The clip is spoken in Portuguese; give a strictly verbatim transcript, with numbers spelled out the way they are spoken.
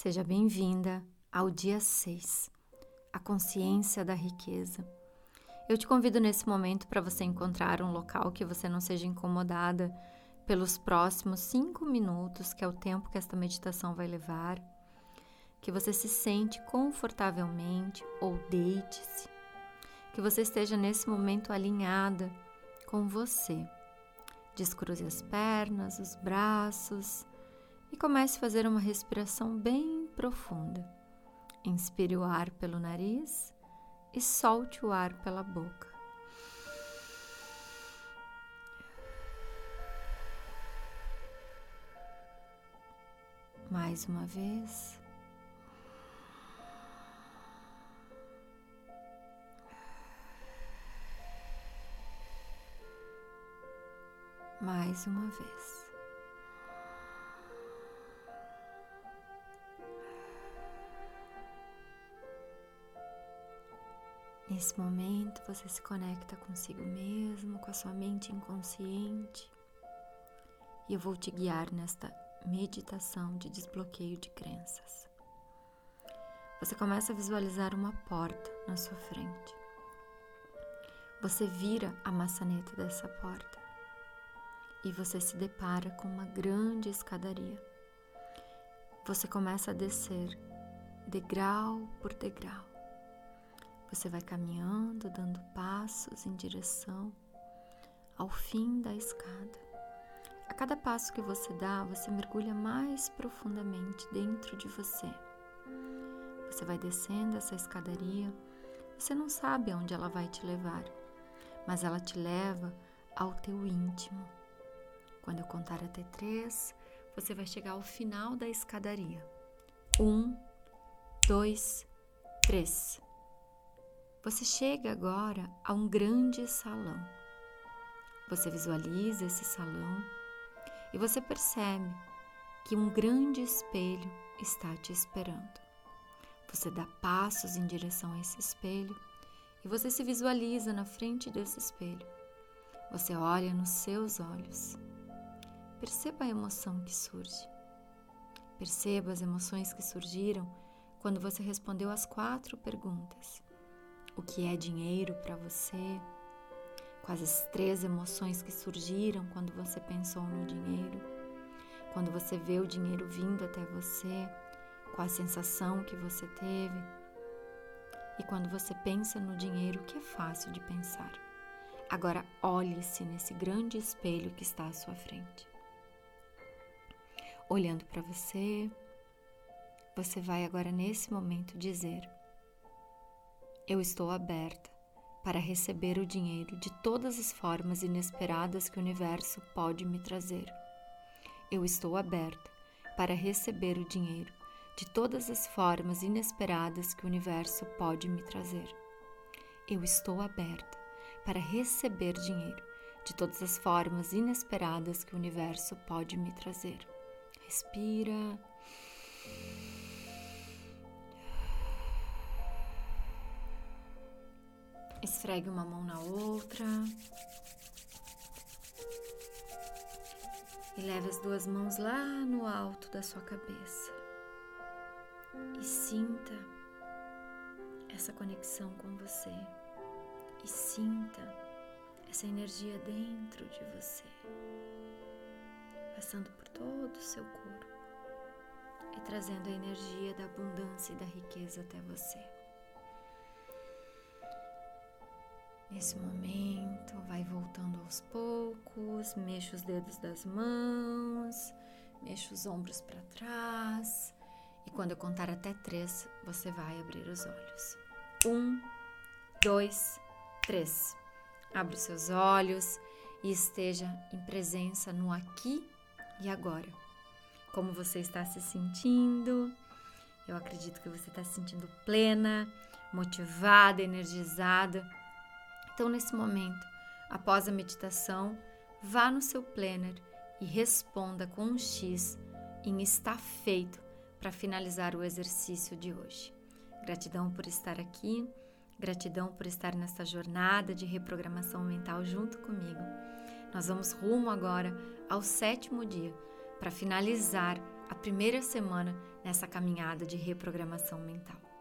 Seja bem-vinda ao dia seis, a consciência da riqueza. Eu te convido nesse momento para você encontrar um local que você não seja incomodada pelos próximos cinco minutos, que é o tempo que esta meditação vai levar, que você se sente confortavelmente ou deite-se, que você esteja nesse momento alinhada com você. Descruze as pernas, os braços e comece a fazer uma respiração bem profunda. Inspire o ar pelo nariz e solte o ar pela boca. Mais uma vez. Mais uma vez. Nesse momento, você se conecta consigo mesmo, com a sua mente inconsciente. E eu vou te guiar nesta meditação de desbloqueio de crenças. Você começa a visualizar uma porta na sua frente. Você vira a maçaneta dessa porta e você se depara com uma grande escadaria. Você começa a descer degrau por degrau. Você vai caminhando, dando passos em direção ao fim da escada. A cada passo que você dá, você mergulha mais profundamente dentro de você. Você vai descendo essa escadaria, você não sabe aonde ela vai te levar, mas ela te leva ao teu íntimo. Quando eu contar até três, você vai chegar ao final da escadaria. Um, dois, três. Você chega agora a um grande salão. Você visualiza esse salão e você percebe que um grande espelho está te esperando. Você dá passos em direção a esse espelho e você se visualiza na frente desse espelho. Você olha nos seus olhos. Perceba a emoção que surge. Perceba as emoções que surgiram quando você respondeu as quatro perguntas. O que é dinheiro para você? Quais as três emoções que surgiram quando você pensou no dinheiro? Quando você vê o dinheiro vindo até você, qual a sensação que você teve? E quando você pensa no dinheiro, o que é fácil de pensar? Agora olhe-se nesse grande espelho que está à sua frente. Olhando para você, você vai agora nesse momento dizer: eu estou aberta para receber o dinheiro de todas as formas inesperadas que o universo pode me trazer. Eu estou aberta para receber o dinheiro de todas as formas inesperadas que o universo pode me trazer. Eu estou aberta para receber dinheiro de todas as formas inesperadas que o universo pode me trazer. Respira. Esfregue uma mão na outra e leve as duas mãos lá no alto da sua cabeça e sinta essa conexão com você e sinta essa energia dentro de você, passando por todo o seu corpo e trazendo a energia da abundância e da riqueza até você. Nesse momento, vai voltando aos poucos, mexa os dedos das mãos, mexa os ombros para trás e quando eu contar até três, você vai abrir os olhos. Um, dois, três. Abre os seus olhos e esteja em presença no aqui e agora. Como você está se sentindo? Eu acredito que você está se sentindo plena, motivada, energizada. Então, nesse momento, após a meditação, vá no seu planner e responda com um X em está feito para finalizar o exercício de hoje. Gratidão por estar aqui, gratidão por estar nesta jornada de reprogramação mental junto comigo. Nós vamos rumo agora ao sétimo dia para finalizar a primeira semana nessa caminhada de reprogramação mental.